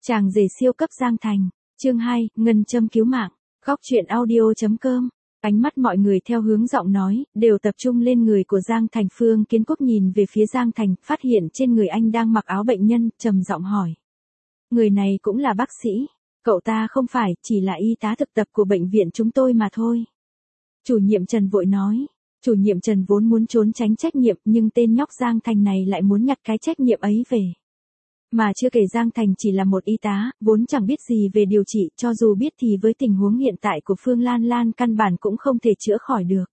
Chàng rể siêu cấp Giang Thành, chương 2, ngân châm cứu mạng, góc truyện audio.com. Ánh mắt mọi người theo hướng giọng nói, đều tập trung lên người của Giang Thành. Phương Kiến Quốc nhìn về phía Giang Thành, phát hiện trên người anh đang mặc áo bệnh nhân, trầm giọng hỏi. Người này cũng là bác sĩ, cậu ta không phải, chỉ là y tá thực tập của bệnh viện chúng tôi mà thôi. Chủ nhiệm Trần vội nói. Chủ nhiệm Trần vốn muốn trốn tránh trách nhiệm, nhưng tên nhóc Giang Thành này lại muốn nhặt cái trách nhiệm ấy về. Mà chưa kể Giang Thành chỉ là một y tá, vốn chẳng biết gì về điều trị, cho dù biết thì với tình huống hiện tại của Phương Lan Lan căn bản cũng không thể chữa khỏi được.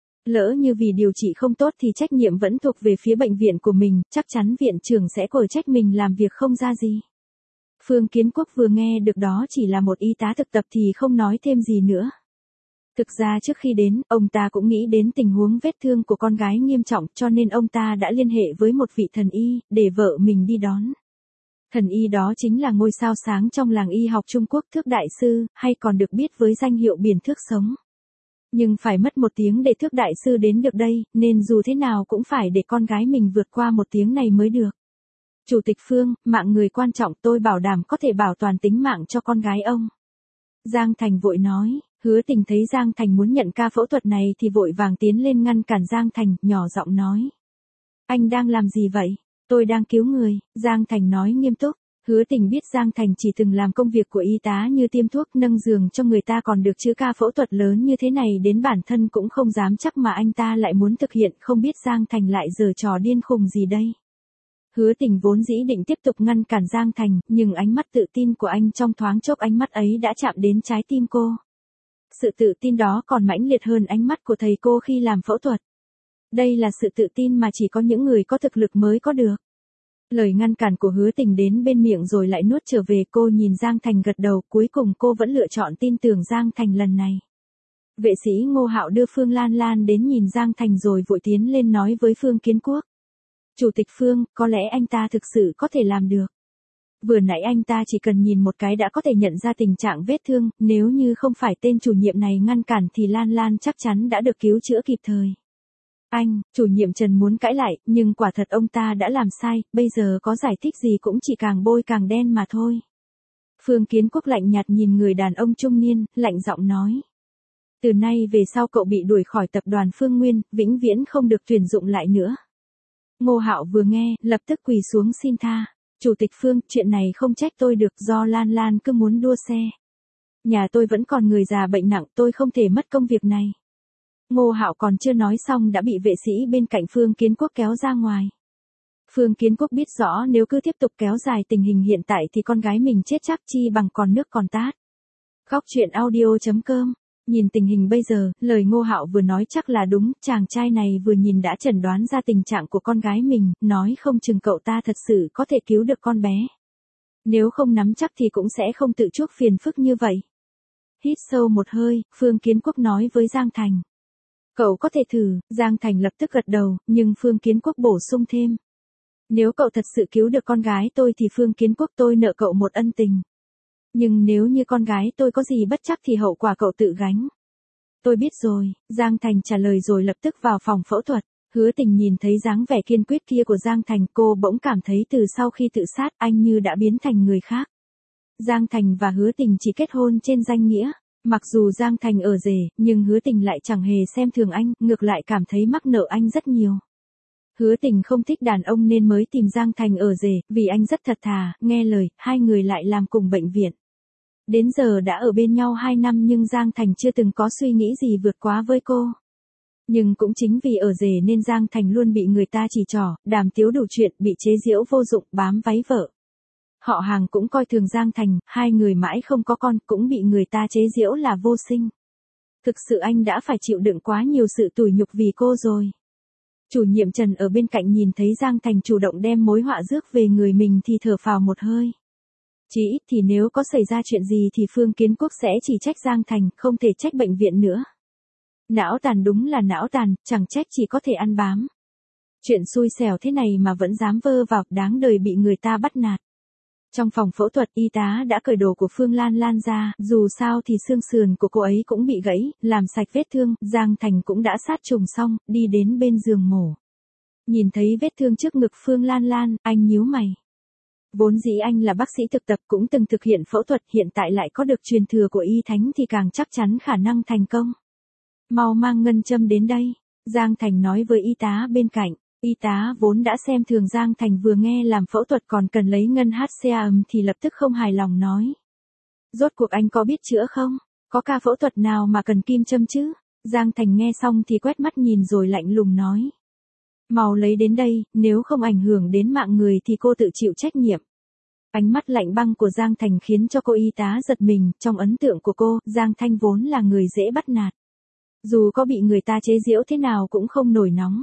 Lỡ như vì điều trị không tốt thì trách nhiệm vẫn thuộc về phía bệnh viện của mình, chắc chắn viện trưởng sẽ quở trách mình làm việc không ra gì. Phương Kiến Quốc vừa nghe được đó chỉ là một y tá thực tập thì không nói thêm gì nữa. Thực ra trước khi đến, ông ta cũng nghĩ đến tình huống vết thương của con gái nghiêm trọng, cho nên ông ta đã liên hệ với một vị thần y, để vợ mình đi đón. Thần y đó chính là ngôi sao sáng trong làng y học Trung Quốc, Thước Đại Sư, hay còn được biết với danh hiệu Biển Thước Sống. Nhưng phải mất 1 tiếng để Thước Đại Sư đến được đây, nên dù thế nào cũng phải để con gái mình vượt qua 1 tiếng này mới được. Chủ tịch Phương, mạng người quan trọng, tôi bảo đảm có thể bảo toàn tính mạng cho con gái ông. Giang Thành vội nói. Hứa Tình thấy Giang Thành muốn nhận ca phẫu thuật này thì vội vàng tiến lên ngăn cản Giang Thành, nhỏ giọng nói. Anh đang làm gì vậy? Tôi đang cứu người, Giang Thành nói nghiêm túc. Hứa Tình biết Giang Thành chỉ từng làm công việc của y tá như tiêm thuốc nâng giường cho người ta, còn được chứ ca phẫu thuật lớn như thế này đến bản thân cũng không dám chắc mà anh ta lại muốn thực hiện, không biết Giang Thành lại giở trò điên khùng gì đây. Hứa Tình vốn dĩ định tiếp tục ngăn cản Giang Thành, nhưng ánh mắt tự tin của anh trong thoáng chốc ánh mắt ấy đã chạm đến trái tim cô. Sự tự tin đó còn mãnh liệt hơn ánh mắt của thầy cô khi làm phẫu thuật. Đây là sự tự tin mà chỉ có những người có thực lực mới có được. Lời ngăn cản của Hứa Tình đến bên miệng rồi lại nuốt trở về. Cô nhìn Giang Thành gật đầu, cuối cùng cô vẫn lựa chọn tin tưởng Giang Thành lần này. Vệ sĩ Ngô Hạo đưa Phương Lan Lan đến nhìn Giang Thành rồi vội tiến lên nói với Phương Kiến Quốc. Chủ tịch Phương, có lẽ anh ta thực sự có thể làm được. Vừa nãy anh ta chỉ cần nhìn một cái đã có thể nhận ra tình trạng vết thương, nếu như không phải tên chủ nhiệm này ngăn cản thì Lan Lan chắc chắn đã được cứu chữa kịp thời. Anh, chủ nhiệm Trần muốn cãi lại, nhưng quả thật ông ta đã làm sai, bây giờ có giải thích gì cũng chỉ càng bôi càng đen mà thôi. Phương Kiến Quốc lạnh nhạt nhìn người đàn ông trung niên, lạnh giọng nói. Từ nay về sau cậu bị đuổi khỏi tập đoàn Phương Nguyên, vĩnh viễn không được tuyển dụng lại nữa. Ngô Hạo vừa nghe, lập tức quỳ xuống xin tha. Chủ tịch Phương, chuyện này không trách tôi được, do Lan Lan cứ muốn đua xe. Nhà tôi vẫn còn người già bệnh nặng, tôi không thể mất công việc này. Ngô Hạo còn chưa nói xong đã bị vệ sĩ bên cạnh Phương Kiến Quốc kéo ra ngoài. Phương Kiến Quốc biết rõ nếu cứ tiếp tục kéo dài tình hình hiện tại thì con gái mình chết chắc, chi bằng còn nước còn tát. Góc truyện audio.com. Nhìn tình hình bây giờ, lời Ngô Hạo vừa nói chắc là đúng, chàng trai này vừa nhìn đã chẩn đoán ra tình trạng của con gái mình, nói không chừng cậu ta thật sự có thể cứu được con bé. Nếu không nắm chắc thì cũng sẽ không tự chuốc phiền phức như vậy. Hít sâu một hơi, Phương Kiến Quốc nói với Giang Thành. Cậu có thể thử, Giang Thành lập tức gật đầu, nhưng Phương Kiến Quốc bổ sung thêm. Nếu cậu thật sự cứu được con gái tôi thì Phương Kiến Quốc tôi nợ cậu một ân tình. Nhưng nếu như con gái tôi có gì bất chắc thì hậu quả cậu tự gánh. Tôi biết rồi, Giang Thành trả lời rồi lập tức vào phòng phẫu thuật. Hứa Tình nhìn thấy dáng vẻ kiên quyết kia của Giang Thành, cô bỗng cảm thấy từ sau khi tự sát anh như đã biến thành người khác. Giang Thành và Hứa Tình chỉ kết hôn trên danh nghĩa. Mặc dù Giang Thành ở rể, nhưng Hứa Tình lại chẳng hề xem thường anh, ngược lại cảm thấy mắc nợ anh rất nhiều. Hứa Tình không thích đàn ông nên mới tìm Giang Thành ở rể, vì anh rất thật thà, nghe lời, hai người lại làm cùng bệnh viện. Đến giờ đã ở bên nhau 2 năm nhưng Giang Thành chưa từng có suy nghĩ gì vượt quá với cô. Nhưng cũng chính vì ở rể nên Giang Thành luôn bị người ta chỉ trỏ, đàm tiếu đủ chuyện, bị chế giễu vô dụng, bám váy vợ. Họ hàng cũng coi thường Giang Thành, hai người mãi không có con, cũng bị người ta chế giễu là vô sinh. Thực sự anh đã phải chịu đựng quá nhiều sự tủi nhục vì cô rồi. Chủ nhiệm Trần ở bên cạnh nhìn thấy Giang Thành chủ động đem mối họa rước về người mình thì thở phào một hơi. Chỉ ít thì nếu có xảy ra chuyện gì thì Phương Kiến Quốc sẽ chỉ trách Giang Thành, không thể trách bệnh viện nữa. Não tàn đúng là não tàn, chẳng trách chỉ có thể ăn bám. Chuyện xui xẻo thế này mà vẫn dám vơ vào, đáng đời bị người ta bắt nạt. Trong phòng phẫu thuật, y tá đã cởi đồ của Phương Lan Lan ra, dù sao thì xương sườn của cô ấy cũng bị gãy, làm sạch vết thương, Giang Thành cũng đã sát trùng xong, đi đến bên giường mổ. Nhìn thấy vết thương trước ngực Phương Lan Lan, anh nhíu mày. Vốn dĩ anh là bác sĩ thực tập cũng từng thực hiện phẫu thuật, hiện tại lại có được truyền thừa của y thánh thì càng chắc chắn khả năng thành công. Mau mang ngân châm đến đây, Giang Thành nói với y tá bên cạnh. Y tá vốn đã xem thường Giang Thành vừa nghe làm phẫu thuật còn cần lấy ngân HCA thì lập tức không hài lòng nói. Rốt cuộc anh có biết chữa không? Có ca phẫu thuật nào mà cần kim châm chứ? Giang Thành nghe xong thì quét mắt nhìn rồi lạnh lùng nói. Mau lấy đến đây, nếu không ảnh hưởng đến mạng người thì cô tự chịu trách nhiệm. Ánh mắt lạnh băng của Giang Thành khiến cho cô y tá giật mình, trong ấn tượng của cô, Giang Thành vốn là người dễ bắt nạt. Dù có bị người ta chế giễu thế nào cũng không nổi nóng.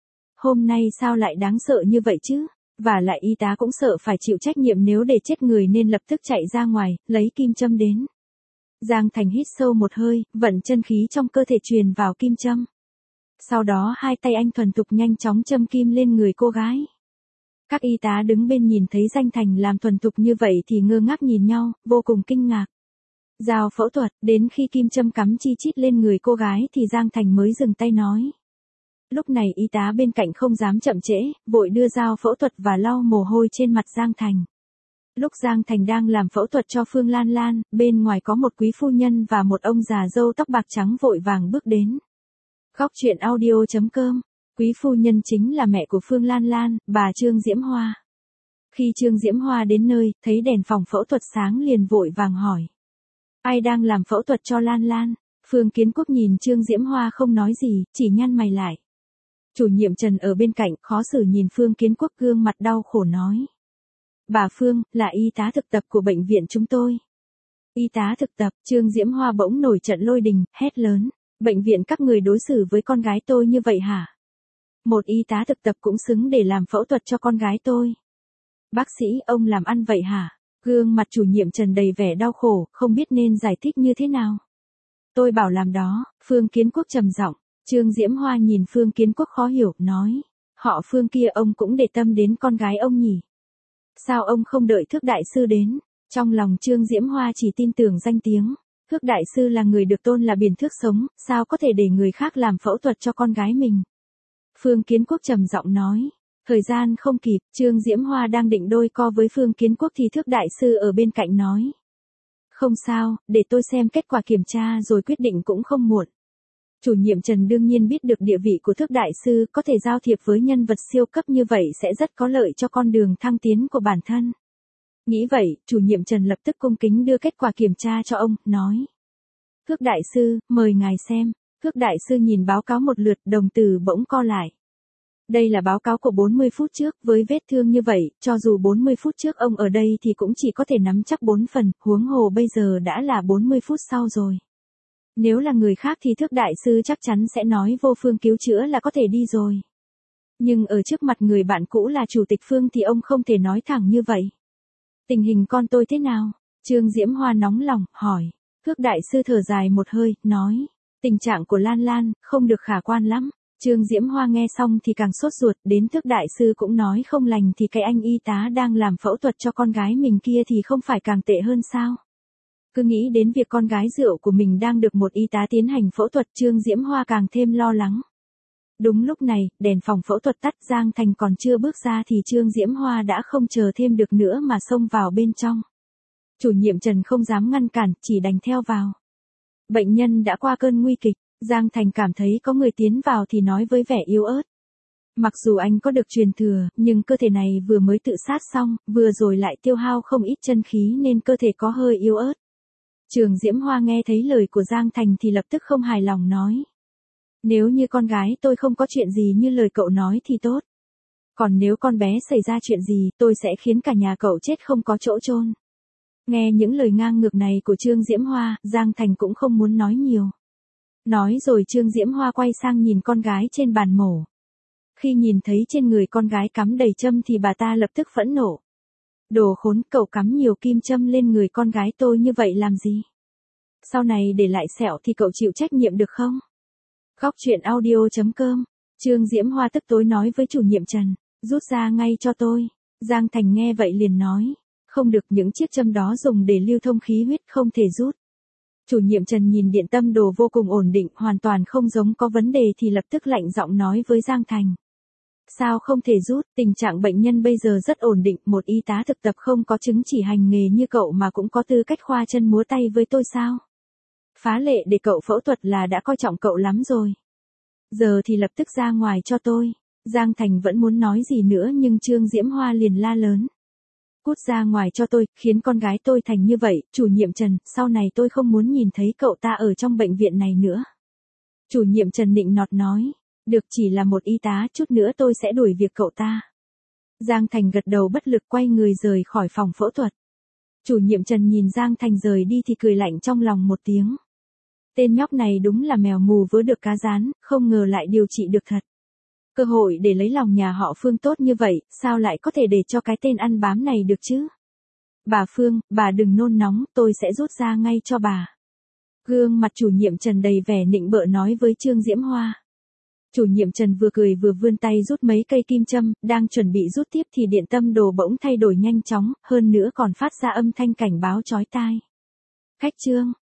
Hôm nay sao lại đáng sợ như vậy chứ? Và lại y tá cũng sợ phải chịu trách nhiệm nếu để chết người nên lập tức chạy ra ngoài, lấy kim châm đến. Giang Thành hít sâu một hơi, vận chân khí trong cơ thể truyền vào kim châm. Sau đó hai tay anh thuần thục nhanh chóng châm kim lên người cô gái. Các y tá đứng bên nhìn thấy Giang Thành làm thuần thục như vậy thì ngơ ngác nhìn nhau, vô cùng kinh ngạc. Giao phẫu thuật, đến khi kim châm cắm chi chít lên người cô gái thì Giang Thành mới dừng tay nói. Lúc này y tá bên cạnh không dám chậm trễ, vội đưa dao phẫu thuật và lau mồ hôi trên mặt Giang Thành. Lúc Giang Thành đang làm phẫu thuật cho Phương Lan Lan, bên ngoài có một quý phu nhân và một ông già râu tóc bạc trắng vội vàng bước đến. Góc truyện audio.com, quý phu nhân chính là mẹ của Phương Lan Lan, bà Trương Diễm Hoa. Khi Trương Diễm Hoa đến nơi, thấy đèn phòng phẫu thuật sáng liền vội vàng hỏi. Ai đang làm phẫu thuật cho Lan Lan? Phương Kiến Quốc nhìn Trương Diễm Hoa không nói gì, chỉ nhăn mày lại. Chủ nhiệm Trần ở bên cạnh khó xử nhìn Phương Kiến Quốc gương mặt đau khổ nói. Bà Phương, là y tá thực tập của bệnh viện chúng tôi. Y tá thực tập, Trương Diễm Hoa bỗng nổi trận lôi đình, hét lớn. Bệnh viện các người đối xử với con gái tôi như vậy hả? Một y tá thực tập cũng xứng để làm phẫu thuật cho con gái tôi. Bác sĩ, ông làm ăn vậy hả? Gương mặt chủ nhiệm Trần đầy vẻ đau khổ, không biết nên giải thích như thế nào. Tôi bảo làm đó, Phương Kiến Quốc trầm giọng. Trương Diễm Hoa nhìn Phương Kiến Quốc khó hiểu, nói. Họ Phương kia ông cũng để tâm đến con gái ông nhỉ? Sao ông không đợi Thước Đại Sư đến? Trong lòng Trương Diễm Hoa chỉ tin tưởng danh tiếng. Thước Đại Sư là người được tôn là biển thước sống, sao có thể để người khác làm phẫu thuật cho con gái mình? Phương Kiến Quốc trầm giọng nói. Thời gian không kịp, Trương Diễm Hoa đang định đôi co với Phương Kiến Quốc thì Thước Đại Sư ở bên cạnh nói. Không sao, để tôi xem kết quả kiểm tra rồi quyết định cũng không muộn. Chủ nhiệm Trần đương nhiên biết được địa vị của Thước Đại Sư, có thể giao thiệp với nhân vật siêu cấp như vậy sẽ rất có lợi cho con đường thăng tiến của bản thân. Nghĩ vậy, chủ nhiệm Trần lập tức cung kính đưa kết quả kiểm tra cho ông, nói. Thước Đại Sư, mời ngài xem. Thước Đại Sư nhìn báo cáo một lượt, đồng tử bỗng co lại. Đây là báo cáo của 40 phút trước, với vết thương như vậy, cho dù 40 phút trước ông ở đây thì cũng chỉ có thể nắm chắc 4 phần, huống hồ bây giờ đã là 40 phút sau rồi. Nếu là người khác thì Thước Đại Sư chắc chắn sẽ nói vô phương cứu chữa là có thể đi rồi. Nhưng ở trước mặt người bạn cũ là Chủ tịch Phương thì ông không thể nói thẳng như vậy. Tình hình con tôi thế nào? Trương Diễm Hoa nóng lòng, hỏi. Thước Đại Sư thở dài một hơi, nói. Tình trạng của Lan Lan, không được khả quan lắm. Trương Diễm Hoa nghe xong thì càng sốt ruột, đến Thước Đại Sư cũng nói không lành thì cái anh y tá đang làm phẫu thuật cho con gái mình kia thì không phải càng tệ hơn sao? Cứ nghĩ đến việc con gái rượu của mình đang được một y tá tiến hành phẫu thuật, Trương Diễm Hoa càng thêm lo lắng. Đúng lúc này, đèn phòng phẫu thuật tắt, Giang Thành còn chưa bước ra thì Trương Diễm Hoa đã không chờ thêm được nữa mà xông vào bên trong. Chủ nhiệm Trần không dám ngăn cản, chỉ đành theo vào. Bệnh nhân đã qua cơn nguy kịch, Giang Thành cảm thấy có người tiến vào thì nói với vẻ yếu ớt. Mặc dù anh có được truyền thừa, nhưng cơ thể này vừa mới tự sát xong, vừa rồi lại tiêu hao không ít chân khí nên cơ thể có hơi yếu ớt. Trương Diễm Hoa nghe thấy lời của Giang Thành thì lập tức không hài lòng nói. Nếu như con gái tôi không có chuyện gì như lời cậu nói thì tốt. Còn nếu con bé xảy ra chuyện gì, tôi sẽ khiến cả nhà cậu chết không có chỗ chôn. Nghe những lời ngang ngược này của Trương Diễm Hoa, Giang Thành cũng không muốn nói nhiều. Nói rồi Trương Diễm Hoa quay sang nhìn con gái trên bàn mổ. Khi nhìn thấy trên người con gái cắm đầy châm thì bà ta lập tức phẫn nộ. Đồ khốn, cậu cắm nhiều kim châm lên người con gái tôi như vậy làm gì? Sau này để lại sẹo thì cậu chịu trách nhiệm được không? Góc truyện audio.com, Trương Diễm Hoa tức tối nói với chủ nhiệm Trần, rút ra ngay cho tôi. Giang Thành nghe vậy liền nói, không được, những chiếc châm đó dùng để lưu thông khí huyết không thể rút. Chủ nhiệm Trần nhìn điện tâm đồ vô cùng ổn định, hoàn toàn không giống có vấn đề thì lập tức lạnh giọng nói với Giang Thành. Sao không thể rút, tình trạng bệnh nhân bây giờ rất ổn định, một y tá thực tập không có chứng chỉ hành nghề như cậu mà cũng có tư cách khoa chân múa tay với tôi sao? Phá lệ để cậu phẫu thuật là đã coi trọng cậu lắm rồi. Giờ thì lập tức ra ngoài cho tôi. Giang Thành vẫn muốn nói gì nữa nhưng Trương Diễm Hoa liền la lớn. Cút ra ngoài cho tôi, khiến con gái tôi thành như vậy, chủ nhiệm Trần, sau này tôi không muốn nhìn thấy cậu ta ở trong bệnh viện này nữa. Chủ nhiệm Trần nịnh nọt nói, được, chỉ là một y tá, chút nữa tôi sẽ đuổi việc cậu ta. Giang Thành gật đầu bất lực quay người rời khỏi phòng phẫu thuật. Chủ nhiệm Trần nhìn Giang Thành rời đi thì cười lạnh trong lòng một tiếng. Tên nhóc này đúng là mèo mù vớ được cá rán, không ngờ lại điều trị được thật. Cơ hội để lấy lòng nhà họ Phương tốt như vậy, sao lại có thể để cho cái tên ăn bám này được chứ? Bà Phương, bà đừng nôn nóng, tôi sẽ rút ra ngay cho bà. Gương mặt chủ nhiệm Trần đầy vẻ nịnh bợ nói với Trương Diễm Hoa. Chủ nhiệm Trần vừa cười vừa vươn tay rút mấy cây kim châm, đang chuẩn bị rút tiếp thì điện tâm đồ bỗng thay đổi nhanh chóng, hơn nữa còn phát ra âm thanh cảnh báo chói tai. Khách Trương,